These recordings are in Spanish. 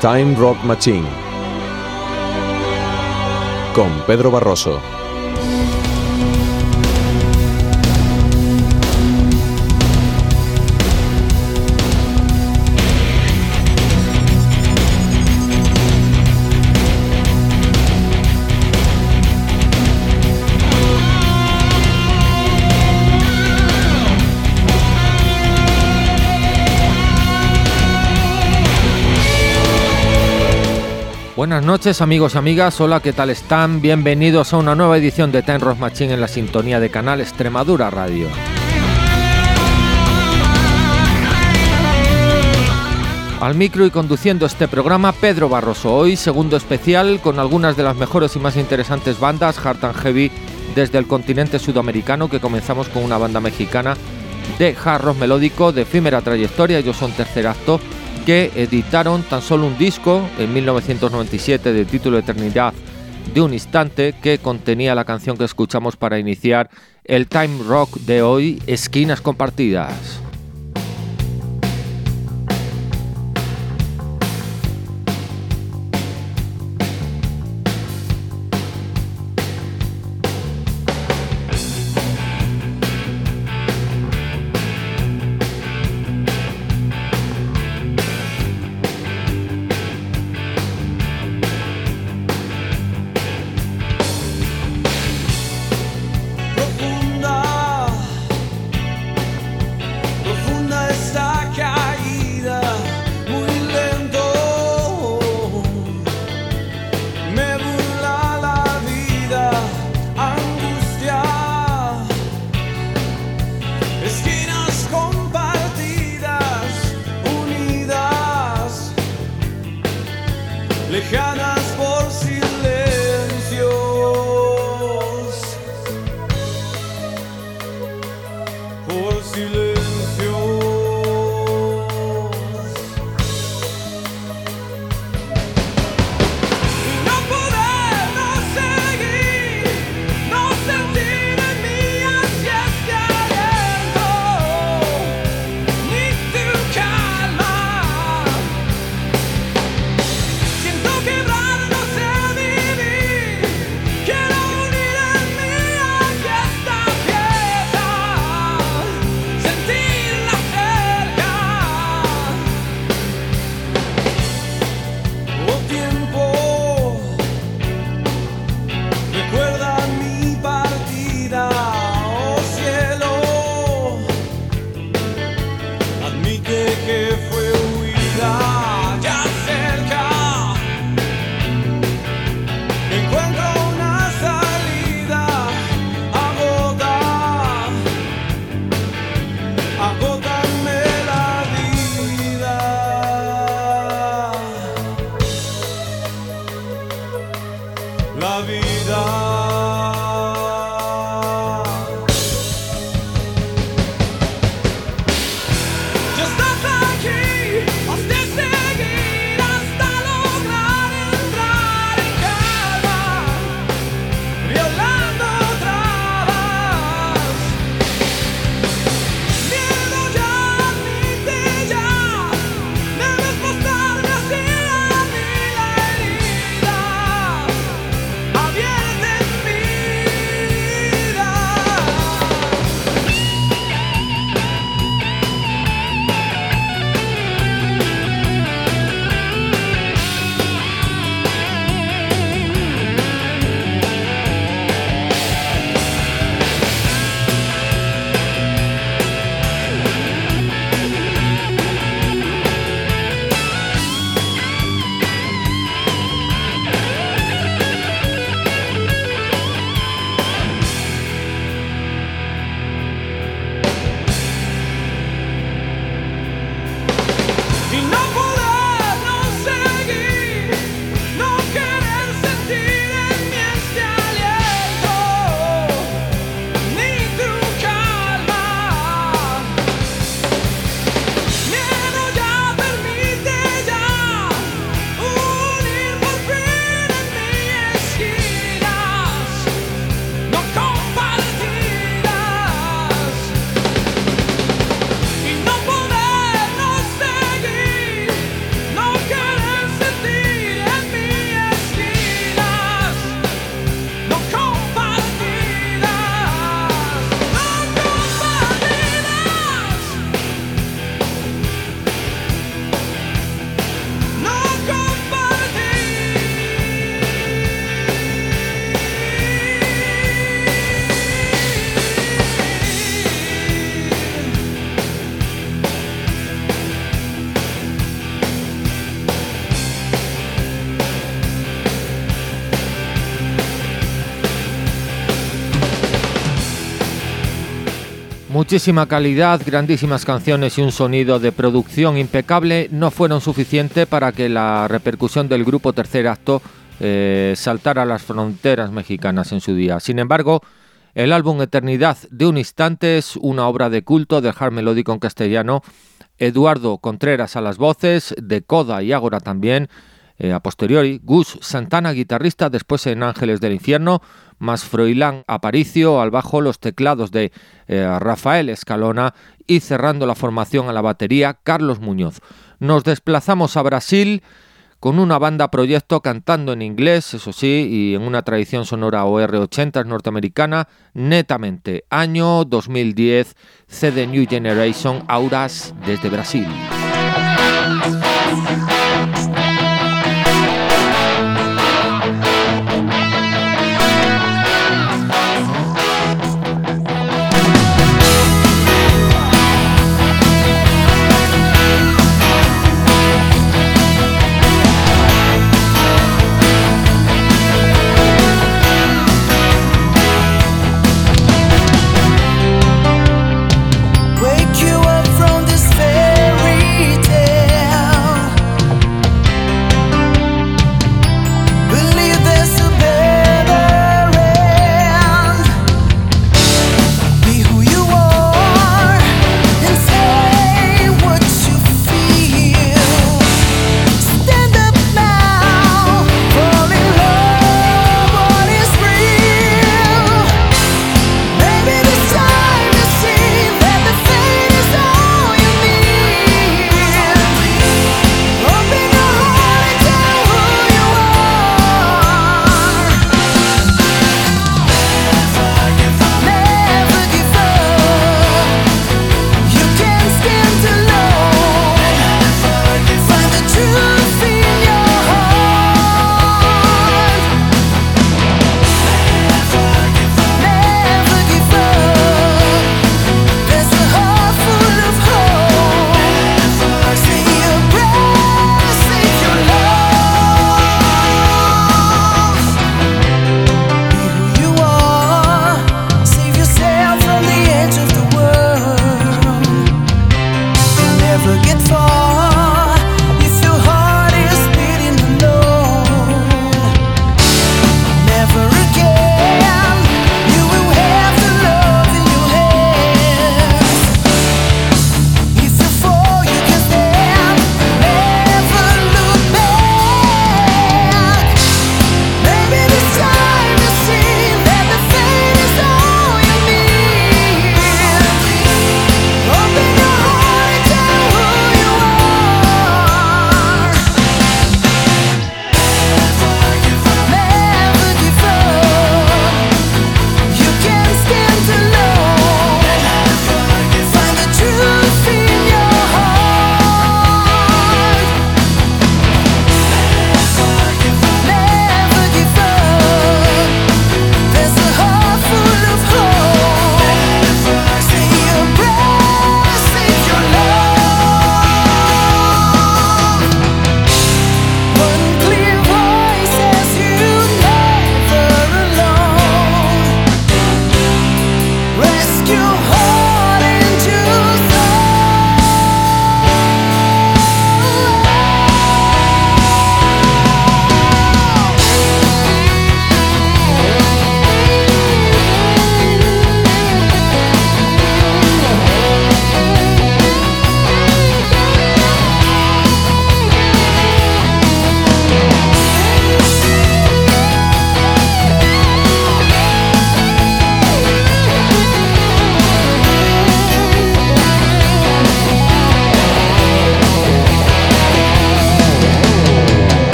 Time Rock Machine con Pedro Barroso. Buenas noches amigos y amigas, hola, ¿qué tal están? Bienvenidos a una nueva edición de Time Rock Machine en la sintonía de Canal Extremadura Radio. Al micro y conduciendo este programa, Pedro Barroso. Hoy segundo especial con algunas de las mejores y más interesantes bandas hard and heavy desde el continente sudamericano, que comenzamos con una banda mexicana de hard rock melódico de efímera trayectoria. Ellos son Tercer Acto, que editaron tan solo un disco en 1997 de título Eternidad de un Instante, que contenía la canción que escuchamos para iniciar el Time Rock de hoy, Esquinas Compartidas. Siento que Muchísima calidad, grandísimas canciones y un sonido de producción impecable no fueron suficientes para que la repercusión del grupo Tercer Acto saltara a las fronteras mexicanas en su día. Sin embargo, el álbum Eternidad de un instante es una obra de culto del hard melódico en castellano. Eduardo Contreras a las voces, de Coda y Ágora también. A posteriori, Gus Santana, guitarrista, después en Ángeles del Infierno, más Froilán Aparicio al bajo, los teclados de Rafael Escalona y cerrando la formación a la batería, Carlos Muñoz. Nos desplazamos a Brasil con una banda proyecto cantando en inglés, eso sí, y en una tradición sonora OR80 norteamericana, netamente. Año 2010, CD New Generation, Auras desde Brasil. Wake you up from this fairy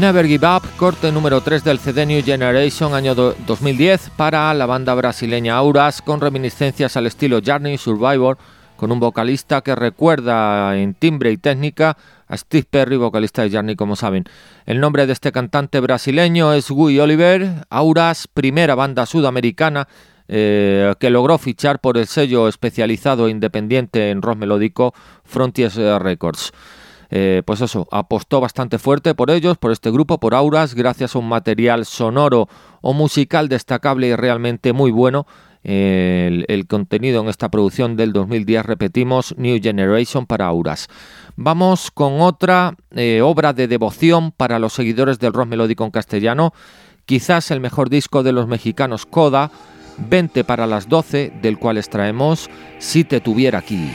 Never Give Up, corte número 3 del CD New Generation, año 2010, para la banda brasileña Auras, con reminiscencias al estilo Journey Survivor, con un vocalista que recuerda en timbre y técnica a Steve Perry, vocalista de Journey, como saben. El nombre de este cantante brasileño es Guy Oliver. Auras, primera banda sudamericana que logró fichar por el sello especializado e independiente en rock melódico Frontiers Records. Pues eso, apostó bastante fuerte por ellos, por este grupo, por Auras, gracias a un material sonoro o musical destacable y realmente muy bueno. El contenido en esta producción del 2010, repetimos, New Generation para Auras. Vamos con otra obra de devoción para los seguidores del rock melódico en castellano, quizás el mejor disco de los mexicanos Coda, 20 para las 12, del cual extraemos Si te tuviera aquí.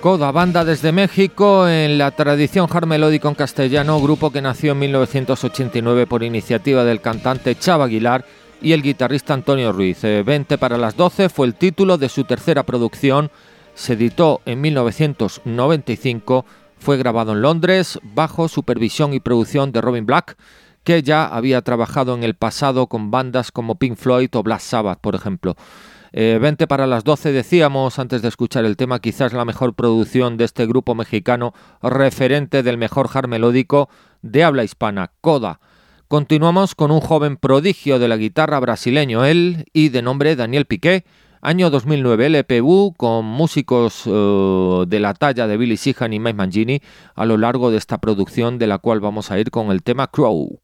Coda, banda desde México en la tradición hard melódico en castellano, grupo que nació en 1989 por iniciativa del cantante Chava Aguilar y el guitarrista Antonio Ruiz. 20 para las 12 fue el título de su tercera producción, se editó en 1995, fue grabado en Londres bajo supervisión y producción de Robin Black, que ya había trabajado en el pasado con bandas como Pink Floyd o Black Sabbath, por ejemplo. 20 para las 12 decíamos antes de escuchar el tema, quizás la mejor producción de este grupo mexicano, referente del mejor hard melódico de habla hispana, Coda. Continuamos con un joven prodigio de la guitarra brasileño, él y de nombre Daniel Piqué, año 2009, LPU, con músicos de la talla de Billy Sheehan y Mike Mangini a lo largo de esta producción, de la cual vamos a ir con el tema Crow.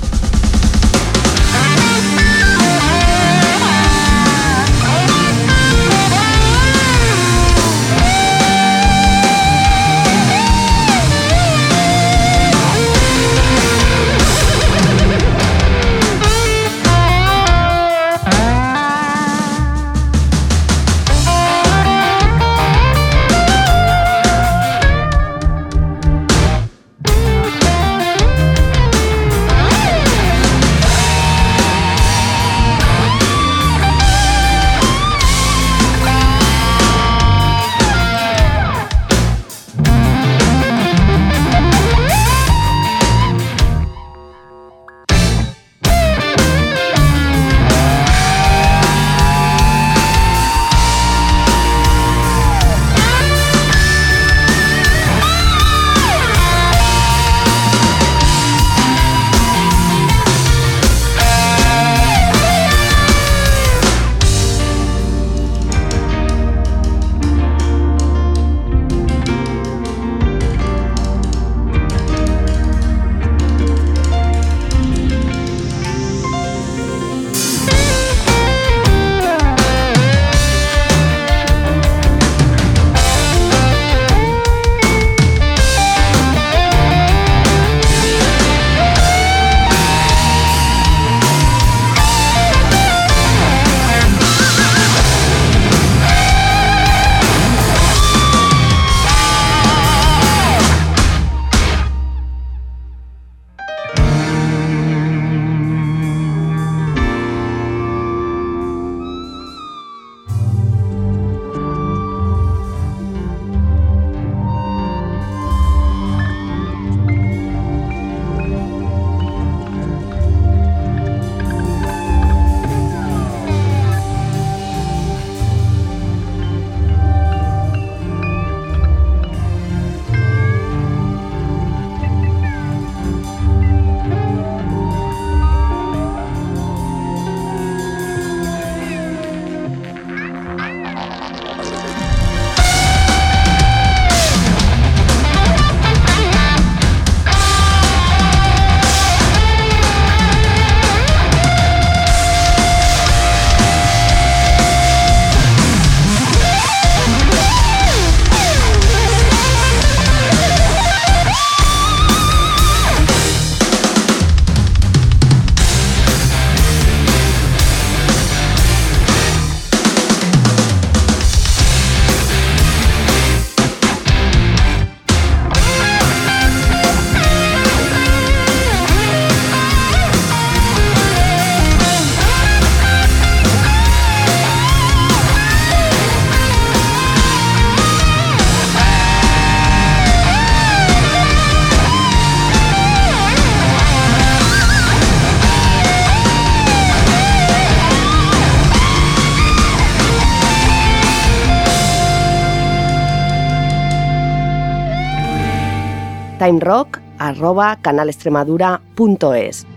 timerock@canalextremadura.es.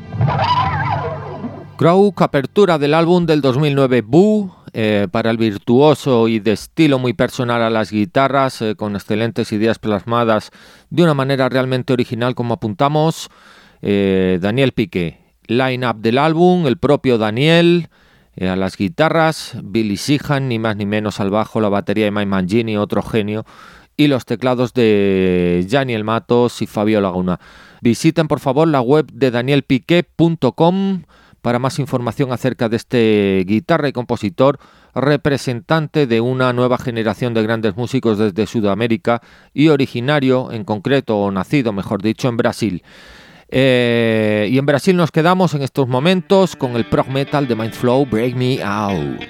Crow, apertura del álbum del 2009 Boo, para el virtuoso y de estilo muy personal a las guitarras, con excelentes ideas plasmadas de una manera realmente original, como apuntamos, Daniel Piqué. Line-up del álbum, el propio Daniel, a las guitarras, Billy Sheehan, ni más ni menos al bajo, la batería de Mike Mangini, otro genio, y los teclados de Janiel Matos y Fabio Laguna. Visiten por favor la web de danielpique.com para más información acerca de este guitarra y compositor representante de una nueva generación de grandes músicos desde Sudamérica y originario, en concreto, o nacido, mejor dicho, en Brasil. Y en Brasil nos quedamos en estos momentos con el prog metal de Mindflow, Break Me Out.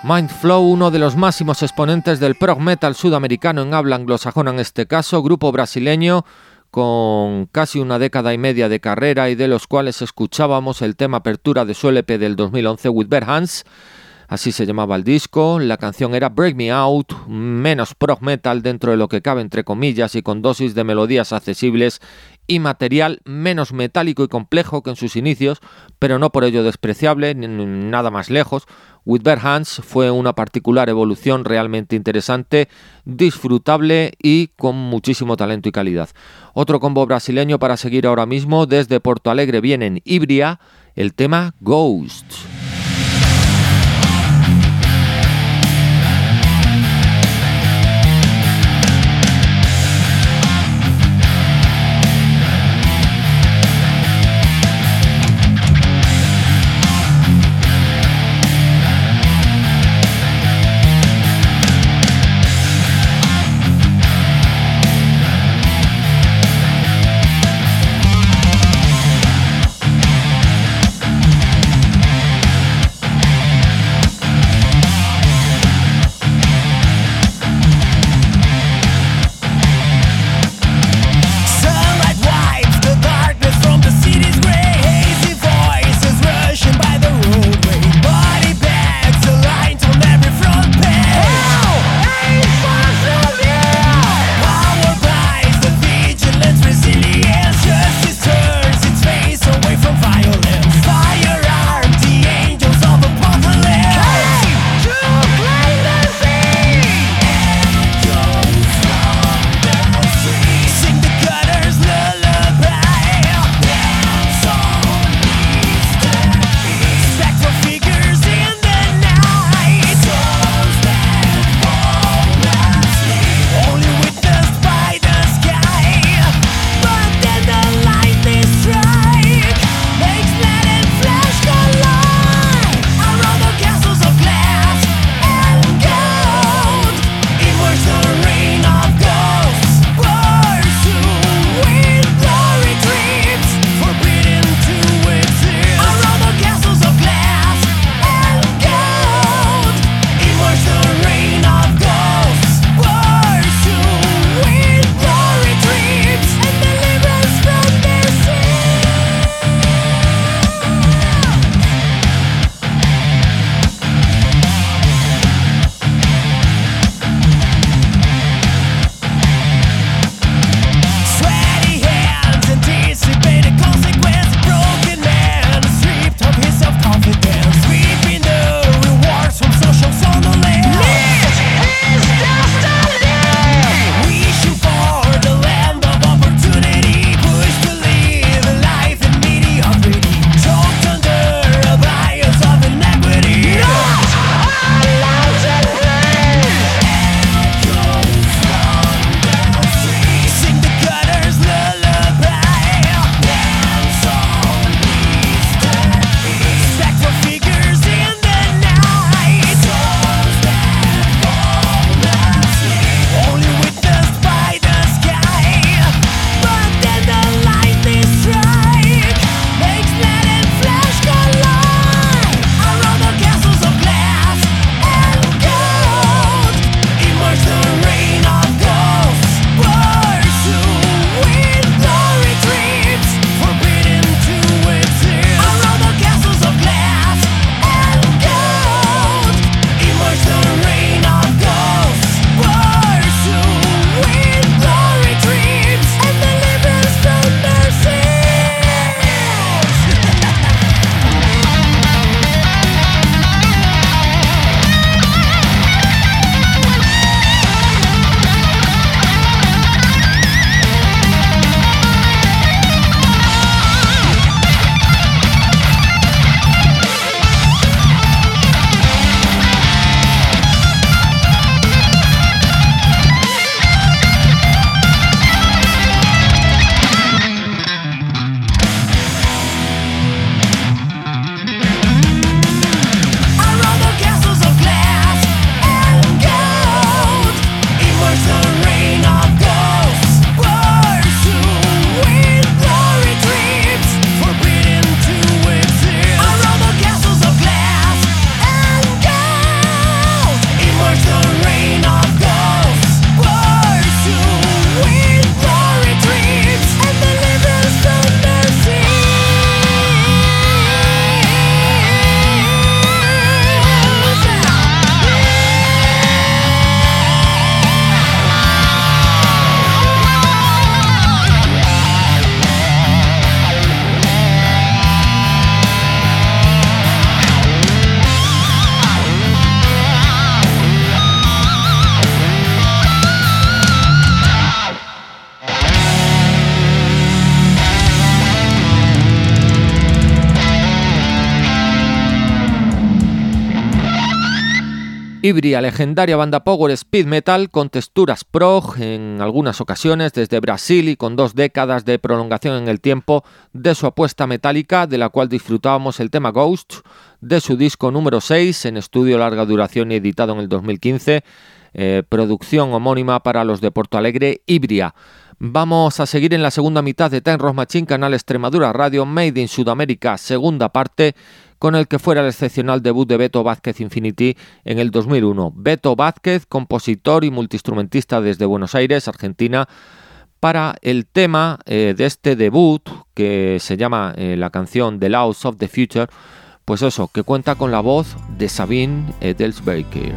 Mindflow, uno de los máximos exponentes del prog metal sudamericano en habla anglosajona en este caso, grupo brasileño con casi una década y media de carrera y de los cuales escuchábamos el tema apertura de su LP del 2011, With Bare Hands, así se llamaba el disco. La canción era Break Me Out, menos prog metal dentro de lo que cabe entre comillas y con dosis de melodías accesibles y material menos metálico y complejo que en sus inicios, pero no por ello despreciable, nada más lejos. With Bare Hands fue una particular evolución realmente interesante, disfrutable y con muchísimo talento y calidad. Otro combo brasileño para seguir ahora mismo. Desde Porto Alegre vienen Ibria, el tema Ghost. Ibria, legendaria banda power speed metal con texturas prog en algunas ocasiones desde Brasil y con 2 décadas de prolongación en el tiempo de su apuesta metálica, de la cual disfrutábamos el tema Ghost de su disco número 6 en estudio larga duración y editado en el 2015, producción homónima para los de Porto Alegre, Ibria. Vamos a seguir en la segunda mitad de Time Rock Machine, canal Extremadura Radio, Made in Sudamérica, segunda parte, con el que fuera el excepcional debut de Beto Vázquez Infinity en el 2001. Beto Vázquez, compositor y multiinstrumentista desde Buenos Aires, Argentina, para el tema de este debut, que se llama la canción The Laws of the Future, pues eso, que cuenta con la voz de Sabine Edelsberger.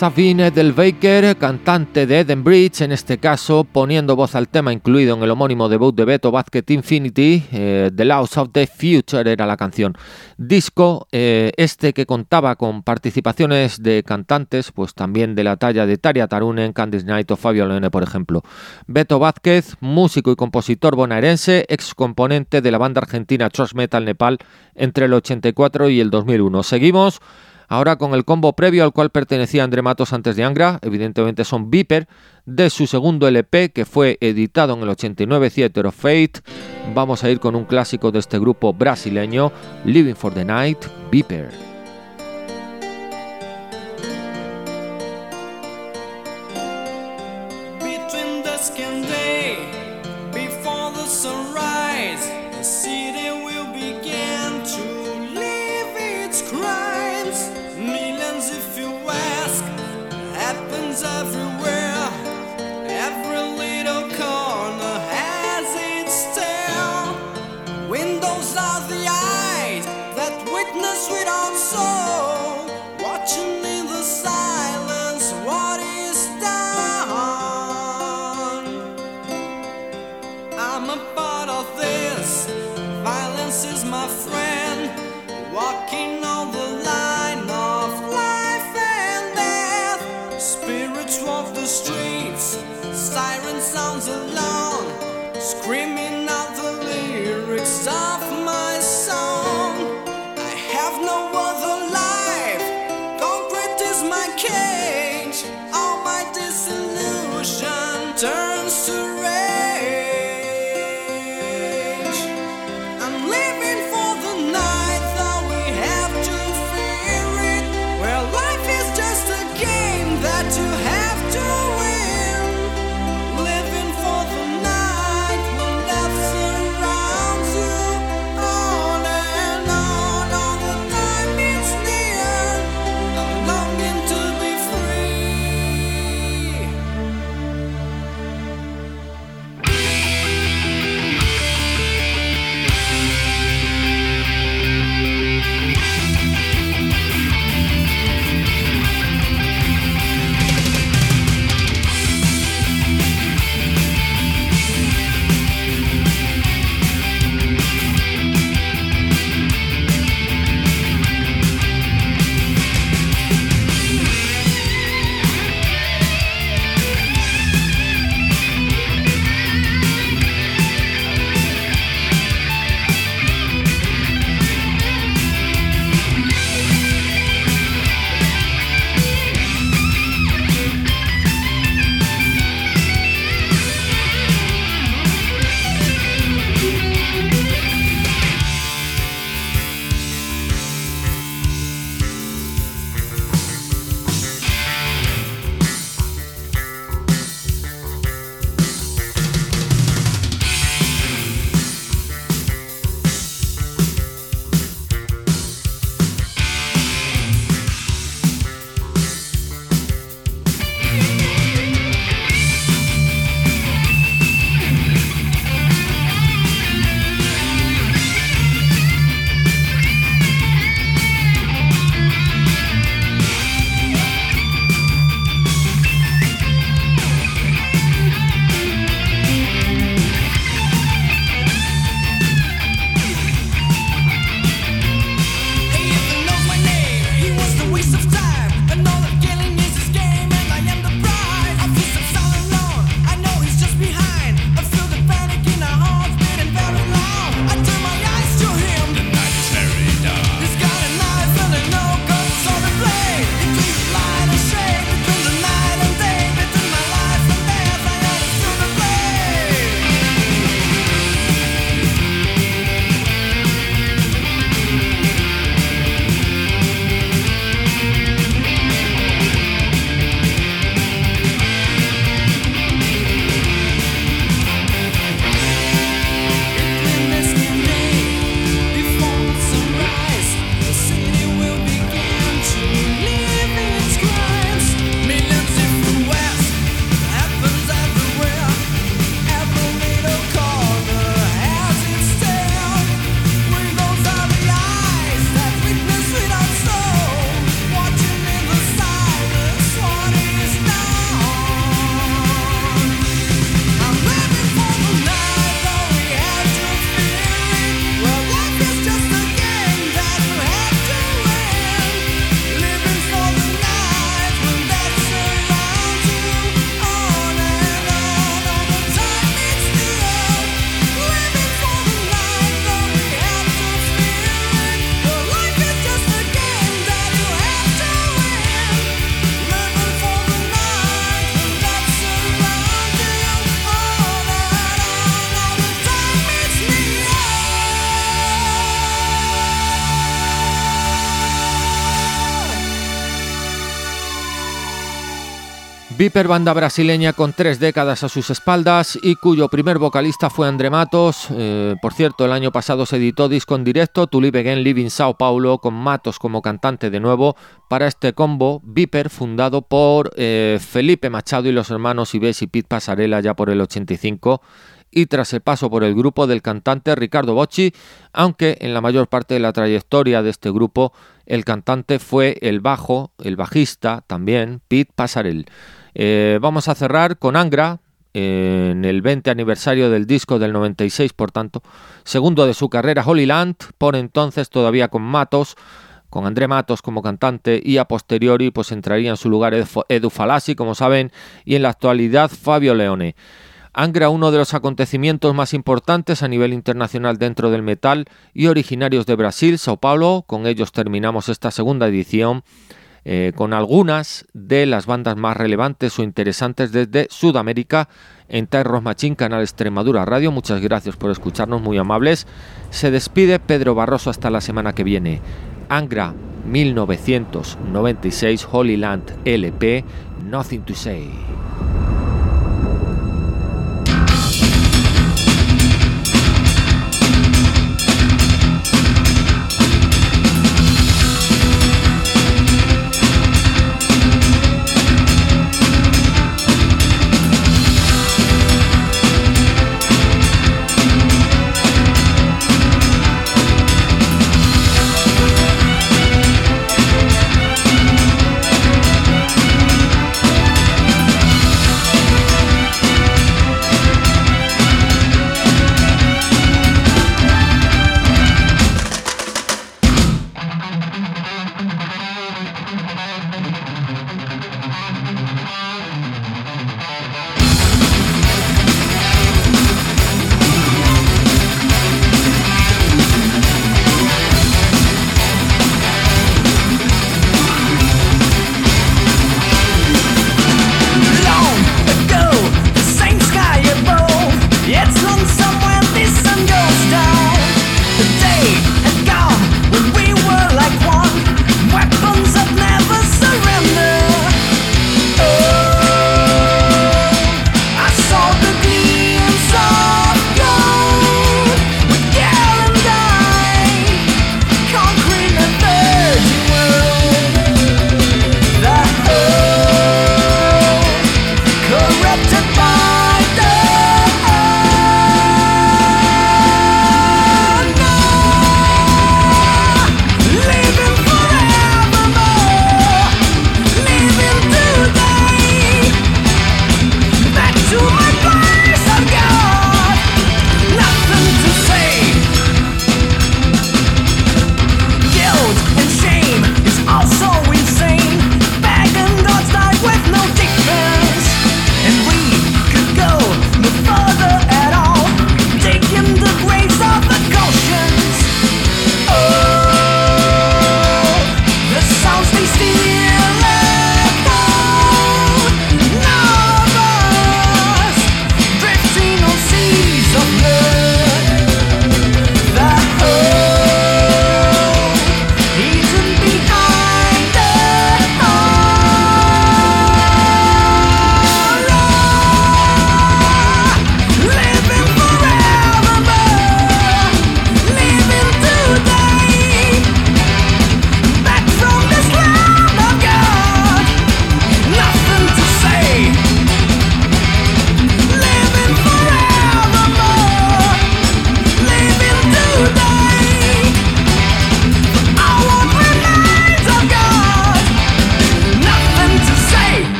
Sabine Delbaker, cantante de Eden Bridge, en este caso poniendo voz al tema incluido en el homónimo debut de Beto Vázquez Infinity, The Laws of the Future era la canción. Disco que contaba con participaciones de cantantes, pues también de la talla de Tarja Turunen, Candice Night o Fabio Leone, por ejemplo. Beto Vázquez, músico y compositor bonaerense, ex componente de la banda argentina Thrash Metal Nepal entre el 84 y el 2001. Seguimos ahora con el combo previo al cual pertenecía André Matos antes de Angra, evidentemente son Viper, de su segundo LP que fue editado en el 89, Theater of Fate. Vamos a ir con un clásico de este grupo brasileño, Living for the Night, Viper. Everywhere, every little corner has its tale. Windows are the eyes that witness without Viper, banda brasileña con 3 décadas a sus espaldas y cuyo primer vocalista fue André Matos. Por cierto, el año pasado se editó disco en directo, To Live Again Live in Sao Paulo, con Matos como cantante de nuevo para este combo Viper, fundado por Felipe Machado y los hermanos Ives y Pete Passarella ya por el 85, y tras el paso por el grupo del cantante Ricardo Bocci, aunque en la mayor parte de la trayectoria de este grupo el cantante fue el bajista también, Pete Passarella. Vamos a cerrar con Angra, en el 20 aniversario del disco del 96, por tanto, segundo de su carrera, Holy Land, por entonces todavía con Matos, con André Matos como cantante, y a posteriori pues entraría en su lugar Edu Falassi, como saben, y en la actualidad Fabio Leone. Angra, uno de los acontecimientos más importantes a nivel internacional dentro del metal y originarios de Brasil, Sao Paulo. Con ellos terminamos esta segunda edición con algunas de las bandas más relevantes o interesantes desde Sudamérica en Time Rock Machine, canal Extremadura Radio. Muchas gracias por escucharnos, muy amables. Se despide Pedro Barroso hasta la semana que viene. Angra 1996, Holy Land LP, Nothing to Say.